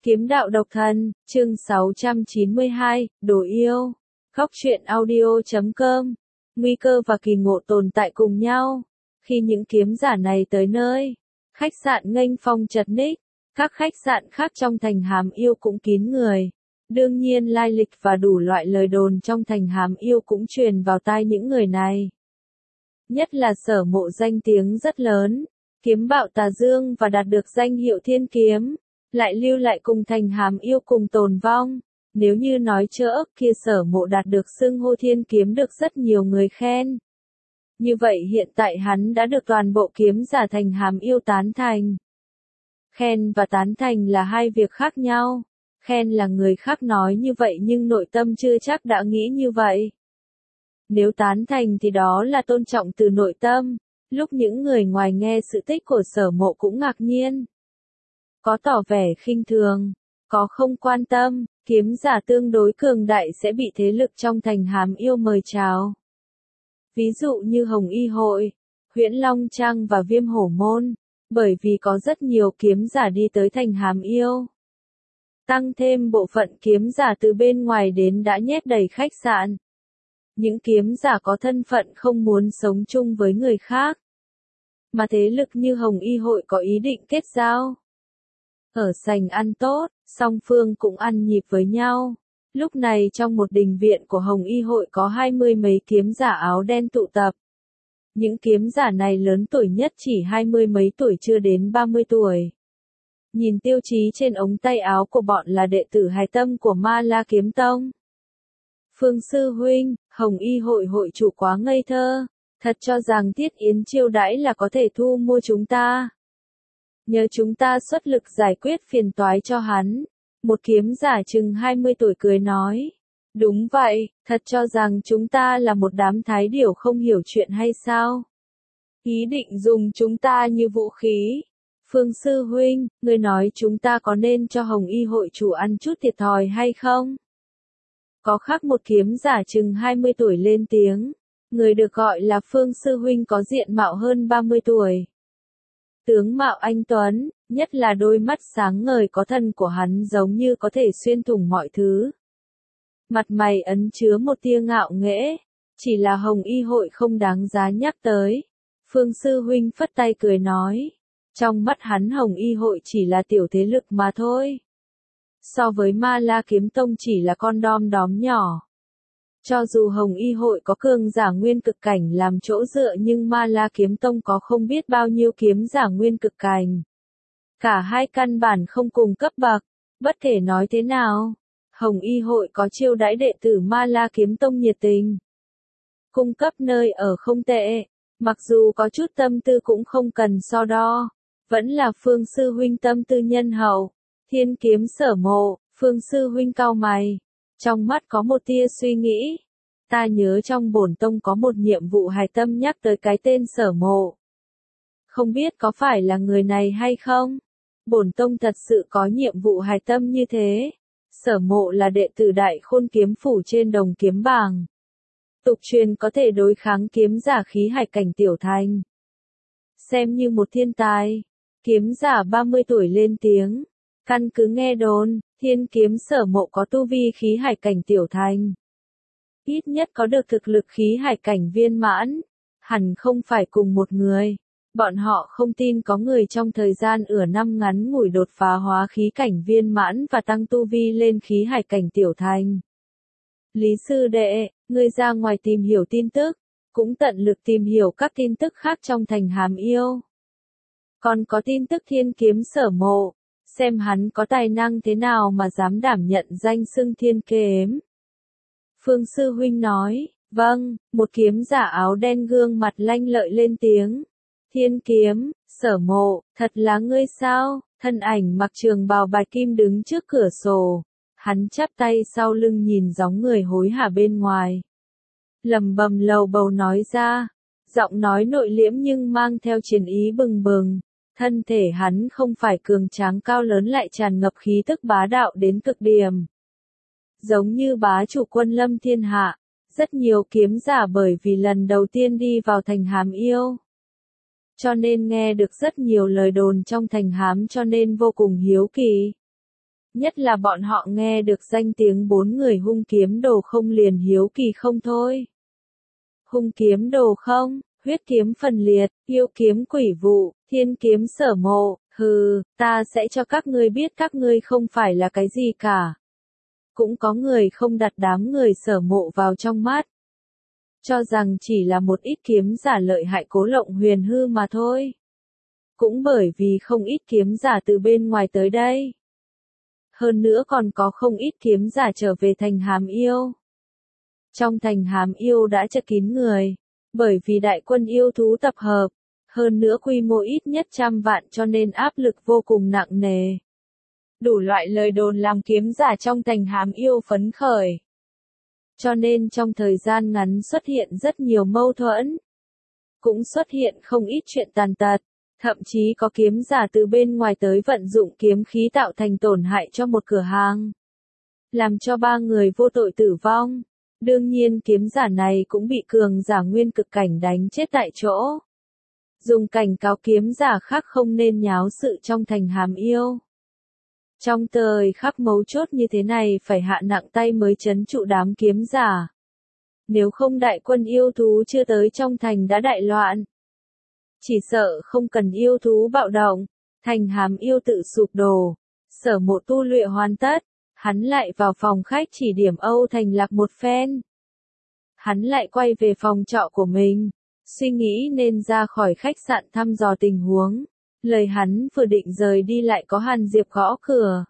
Kiếm đạo độc thân, chương 692, đồ yêu. Góc truyện audio.com. Nguy cơ và kỳ ngộ tồn tại cùng nhau. Khi những kiếm giả này tới nơi, khách sạn nghênh phong chật ních, các khách sạn khác trong thành Hàm Yêu cũng kín người. Đương nhiên lai lịch và đủ loại lời đồn trong thành Hàm Yêu cũng truyền vào tai những người này. Nhất là Sở Mộ danh tiếng rất lớn, kiếm bạo tà dương và đạt được danh hiệu thiên kiếm, lại lưu lại cùng thành Hàm Yêu cùng tồn vong. Nếu như nói chỡ kia Sở Mộ đạt được xưng hô thiên kiếm được rất nhiều người khen. Như vậy hiện tại hắn đã được toàn bộ kiếm giả thành Hàm Yêu tán thành. Khen và tán thành là hai việc khác nhau. Khen là người khác nói như vậy nhưng nội tâm chưa chắc đã nghĩ như vậy. Nếu tán thành thì đó là tôn trọng từ nội tâm. Lúc những người ngoài nghe sự tích của Sở Mộ cũng ngạc nhiên. Có tỏ vẻ khinh thường, có không quan tâm, kiếm giả tương đối cường đại sẽ bị thế lực trong thành Hàm Yêu mời chào. Ví dụ như Hồng Y Hội, Huyễn Long Trang và Viêm Hổ Môn, bởi vì có rất nhiều kiếm giả đi tới thành Hàm Yêu. Tăng thêm bộ phận kiếm giả từ bên ngoài đến đã nhét đầy khách sạn. Những kiếm giả có thân phận không muốn sống chung với người khác. Mà thế lực như Hồng Y Hội có ý định kết giao. Ở sành ăn tốt, song phương cũng ăn nhịp với nhau. Lúc này trong một đình viện của Hồng Y Hội có 20 mấy kiếm giả áo đen tụ tập. Những kiếm giả này lớn tuổi nhất chỉ 20 mấy tuổi chưa đến 30 tuổi. Nhìn tiêu chí trên ống tay áo của bọn là đệ tử hài tâm của Ma La Kiếm Tông. Phương Sư Huynh, Hồng Y Hội hội chủ quá ngây thơ, thật cho rằng Tiết Yến chiêu đãi là có thể thu mua chúng ta. Nhờ chúng ta xuất lực giải quyết phiền toái cho hắn. Một kiếm giả chừng 20 tuổi cười nói. Đúng vậy, thật cho rằng chúng ta là một đám thái điểu không hiểu chuyện hay sao? Ý định dùng chúng ta như vũ khí. Phương Sư Huynh, người nói chúng ta có nên cho Hồng Y Hội chủ ăn chút thiệt thòi hay không? Có khác một kiếm giả chừng 20 tuổi lên tiếng. Người được gọi là Phương Sư Huynh có diện mạo hơn 30 tuổi. Tướng mạo anh tuấn, nhất là đôi mắt sáng ngời có thần của hắn giống như có thể xuyên thủng mọi thứ. Mặt mày ẩn chứa một tia ngạo nghễ, chỉ là Hồng Y Hội không đáng giá nhắc tới. Phương Sư Huynh phất tay cười nói, trong mắt hắn Hồng Y Hội chỉ là tiểu thế lực mà thôi. So với Ma La Kiếm Tông chỉ là con đom đóm nhỏ. Cho dù Hồng Y Hội có cường giả nguyên cực cảnh làm chỗ dựa nhưng Ma La Kiếm Tông có không biết bao nhiêu kiếm giả nguyên cực cảnh. Cả hai căn bản không cùng cấp bậc, bất kể nói thế nào. Hồng Y Hội có chiêu đãi đệ tử Ma La Kiếm Tông nhiệt tình. Cung cấp nơi ở không tệ, mặc dù có chút tâm tư cũng không cần so đo. Vẫn là Phương Sư Huynh tâm tư nhân hậu. Thiên kiếm Sở Mộ, Phương Sư Huynh cau mày. Trong mắt có một tia suy nghĩ. Ta nhớ trong bổn tông có một nhiệm vụ hài tâm nhắc tới cái tên Sở Mộ. Không biết có phải là người này hay không? Bổn tông thật sự có nhiệm vụ hài tâm như thế. Sở Mộ là đệ tử Đại Khôn Kiếm Phủ trên Đồng Kiếm Bảng. Tục truyền có thể đối kháng kiếm giả khí hải cảnh tiểu thành. Xem như một thiên tài. Kiếm giả 30 tuổi lên tiếng. Căn cứ nghe đồn, thiên kiếm Sở Mộ có tu vi khí hải cảnh tiểu thành. Ít nhất có được thực lực khí hải cảnh viên mãn. Hẳn không phải cùng một người. Bọn họ không tin có người trong thời gian năm ngắn ngủi đột phá hóa khí cảnh viên mãn và tăng tu vi lên khí hải cảnh tiểu thành. Lý sư đệ, ngươi ra ngoài tìm hiểu tin tức, cũng tận lực tìm hiểu các tin tức khác trong thành Hàm Yêu. Còn có tin tức thiên kiếm Sở Mộ, xem hắn có tài năng thế nào mà dám đảm nhận danh xưng thiên kiếm. Phương Sư Huynh nói, vâng, một kiếm giả áo đen gương mặt lanh lợi lên tiếng. Thiên kiếm, Sở Mộ, thật là ngươi sao? Thân ảnh mặc trường bào bạch kim đứng trước cửa sổ. Hắn chắp tay sau lưng nhìn gióng người hối hả bên ngoài. Lẩm bẩm lầu bầu nói ra. Giọng nói nội liễm nhưng mang theo chiến ý bừng bừng. Thân thể hắn không phải cường tráng cao lớn lại tràn ngập khí tức bá đạo đến cực điểm. Giống như bá chủ quân lâm thiên hạ. Rất nhiều kiếm giả bởi vì lần đầu tiên đi vào thành Hàm Yêu. Cho nên nghe được rất nhiều lời đồn trong thành Hám cho nên vô cùng hiếu kỳ. Nhất là bọn họ nghe được danh tiếng 4 người hung kiếm đồ không liền hiếu kỳ không thôi. Hung kiếm đồ không, huyết kiếm phần liệt, yêu kiếm quỷ vụ, thiên kiếm sở mộ, hừ, ta sẽ cho các ngươi biết các ngươi không phải là cái gì cả. Cũng có người không đặt đám người sở mộ vào trong mắt. Cho rằng chỉ là một ít kiếm giả lợi hại cố lộng huyền hư mà thôi. Cũng bởi vì không ít kiếm giả từ bên ngoài tới đây. Hơn nữa còn có không ít kiếm giả trở về thành Hàm Yêu. Trong thành Hàm Yêu đã chật kín người, bởi vì đại quân yêu thú tập hợp, hơn nữa quy mô ít nhất 100 vạn cho nên áp lực vô cùng nặng nề. Đủ loại lời đồn làm kiếm giả trong thành Hàm Yêu phấn khởi. Cho nên trong thời gian ngắn xuất hiện rất nhiều mâu thuẫn. Cũng xuất hiện không ít chuyện tàn tật. Thậm chí có kiếm giả từ bên ngoài tới vận dụng kiếm khí tạo thành tổn hại cho một cửa hàng. Làm cho 3 người vô tội tử vong. Đương nhiên kiếm giả này cũng bị cường giả nguyên cực cảnh đánh chết tại chỗ. Dùng cảnh cáo kiếm giả khác không nên nháo sự trong thành Hàm Yêu. Trong thời khắc mấu chốt như thế này phải hạ nặng tay mới trấn trụ đám kiếm giả. Nếu không đại quân yêu thú chưa tới trong thành đã đại loạn. Chỉ sợ không cần yêu thú bạo động, thành Hàm Yêu tự sụp đổ. Sở Mộ tu luyện hoàn tất, hắn lại vào phòng khách chỉ điểm Âu Thành Lạc một phen. Hắn lại quay về phòng trọ của mình, suy nghĩ nên ra khỏi khách sạn thăm dò tình huống. Lời hắn vừa định rời đi lại có Hàn Diệp gõ cửa.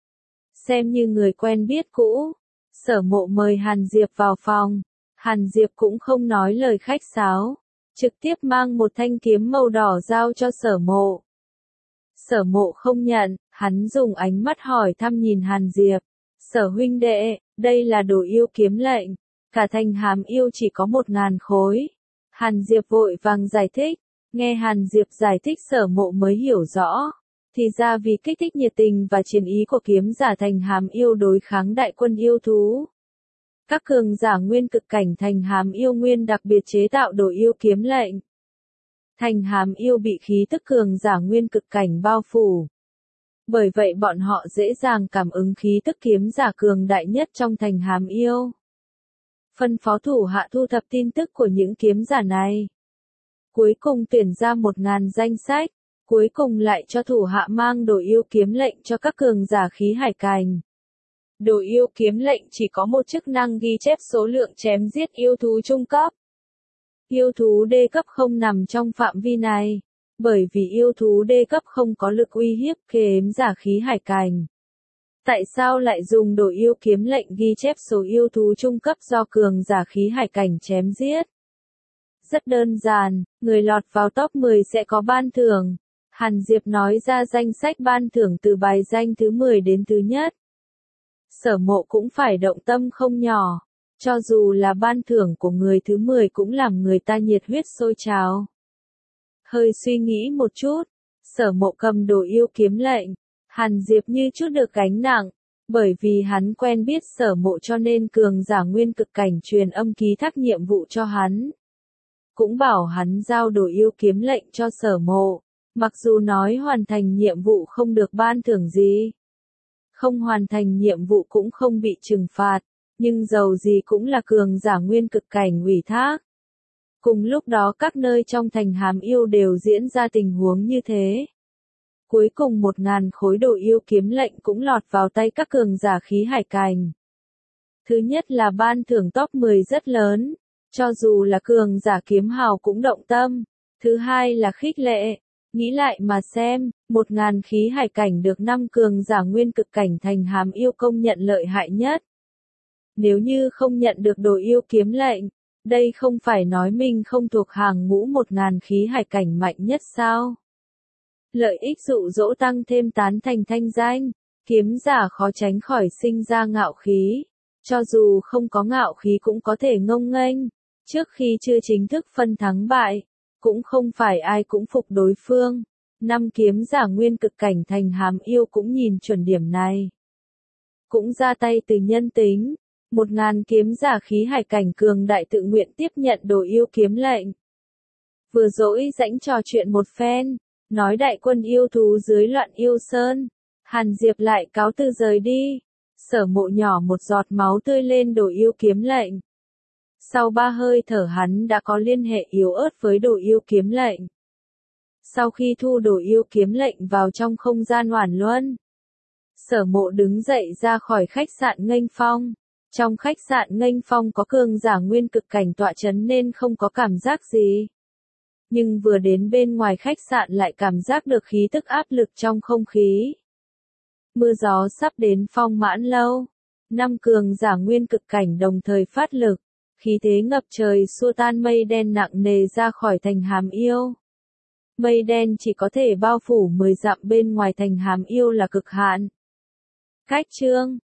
Xem như người quen biết cũ, Sở Mộ mời Hàn Diệp vào phòng. Hàn Diệp cũng không nói lời khách sáo, trực tiếp mang một thanh kiếm màu đỏ giao cho Sở Mộ. Sở Mộ không nhận, hắn dùng ánh mắt hỏi thăm nhìn Hàn Diệp. Sở huynh đệ, đây là đồ yêu kiếm lệnh, cả thành Hàm Yêu chỉ có 1000 khối. Hàn Diệp vội vàng giải thích, nghe Hàn Diệp giải thích Sở Mộ mới hiểu rõ. Thì ra vì kích thích nhiệt tình và chiến ý của kiếm giả thành Hàm Yêu đối kháng đại quân yêu thú. Các cường giả nguyên cực cảnh thành Hàm Yêu nguyên đặc biệt chế tạo đồ yêu kiếm lệnh. Thành Hàm Yêu bị khí tức cường giả nguyên cực cảnh bao phủ. Bởi vậy bọn họ dễ dàng cảm ứng khí tức kiếm giả cường đại nhất trong thành Hàm Yêu. Phân phó thủ hạ thu thập tin tức của những kiếm giả này. Cuối cùng tuyển ra 1000 danh sách. Cuối cùng lại cho thủ hạ mang đồ yêu kiếm lệnh cho các cường giả khí hải cảnh. Đồ yêu kiếm lệnh chỉ có một chức năng ghi chép số lượng chém giết yêu thú trung cấp. Yêu thú đê cấp không nằm trong phạm vi này, bởi vì yêu thú đê cấp không có lực uy hiếp kiếm giả khí hải cảnh. Tại sao lại dùng đồ yêu kiếm lệnh ghi chép số yêu thú trung cấp do cường giả khí hải cảnh chém giết? Rất đơn giản, người lọt vào top 10 sẽ có ban thưởng. Hàn Diệp nói ra danh sách ban thưởng từ bài danh thứ 10 đến thứ nhất. Sở Mộ cũng phải động tâm không nhỏ, cho dù là ban thưởng của người thứ 10 cũng làm người ta nhiệt huyết sôi trào. Hơi suy nghĩ một chút, Sở Mộ cầm đồ yêu kiếm lệnh, Hàn Diệp như chút được gánh nặng, bởi vì hắn quen biết Sở Mộ cho nên cường giả nguyên cực cảnh truyền âm ký thác nhiệm vụ cho hắn. Cũng bảo hắn giao đồ yêu kiếm lệnh cho Sở Mộ. Mặc dù nói hoàn thành nhiệm vụ không được ban thưởng gì, không hoàn thành nhiệm vụ cũng không bị trừng phạt, nhưng dầu gì cũng là cường giả nguyên cực cảnh ủy thác. Cùng lúc đó các nơi trong thành Hàm Yêu đều diễn ra tình huống như thế. Cuối cùng 1000 khối đồ yêu kiếm lệnh cũng lọt vào tay các cường giả khí hải cảnh. Thứ nhất là ban thưởng top 10 rất lớn, cho dù là cường giả kiếm hào cũng động tâm. Thứ hai là khích lệ. Nghĩ lại mà xem, 1000 khí hải cảnh được 5 cường giả nguyên cực cảnh thành Hàm Yêu công nhận lợi hại nhất. Nếu như không nhận được đồ yêu kiếm lệnh, đây không phải nói mình không thuộc hàng ngũ 1000 khí hải cảnh mạnh nhất sao? Lợi ích dụ dỗ tăng thêm tán thành thanh danh, kiếm giả khó tránh khỏi sinh ra ngạo khí. Cho dù không có ngạo khí cũng có thể ngông nghênh, trước khi chưa chính thức phân thắng bại. Cũng không phải ai cũng phục đối phương. 5 kiếm giả nguyên cực cảnh thành Hàm Yêu cũng nhìn chuẩn điểm này. Cũng ra tay từ nhân tính. 1000 kiếm giả khí hải cảnh cường đại tự nguyện tiếp nhận đồ yêu kiếm lệnh. Vừa dỗi rãnh trò chuyện một phen, nói đại quân yêu thú dưới loạn yêu sơn. Hàn Diệp lại cáo từ rời đi. Sở Mộ nhỏ một giọt máu tươi lên Đồ Yêu Kiếm lệnh. Sau 3 hơi thở hắn đã có liên hệ yếu ớt với Đồ Yêu Kiếm lệnh. Sau khi thu Đồ Yêu Kiếm lệnh vào trong không gian Oản Luân, Sở Mộ đứng dậy ra khỏi khách sạn nghênh phong. Trong khách sạn nghênh phong có cường giả nguyên cực cảnh tọa chấn nên không có cảm giác gì. Nhưng vừa đến bên ngoài khách sạn lại cảm giác được khí tức áp lực trong không khí. Mưa gió sắp đến Phong Mãn Lâu. 5 cường giả nguyên cực cảnh đồng thời phát lực. Khí thế ngập trời xua tan mây đen nặng nề ra khỏi thành Hàm Yêu. Mây đen chỉ có thể bao phủ 10 dặm bên ngoài thành Hàm Yêu là cực hạn. Cách chương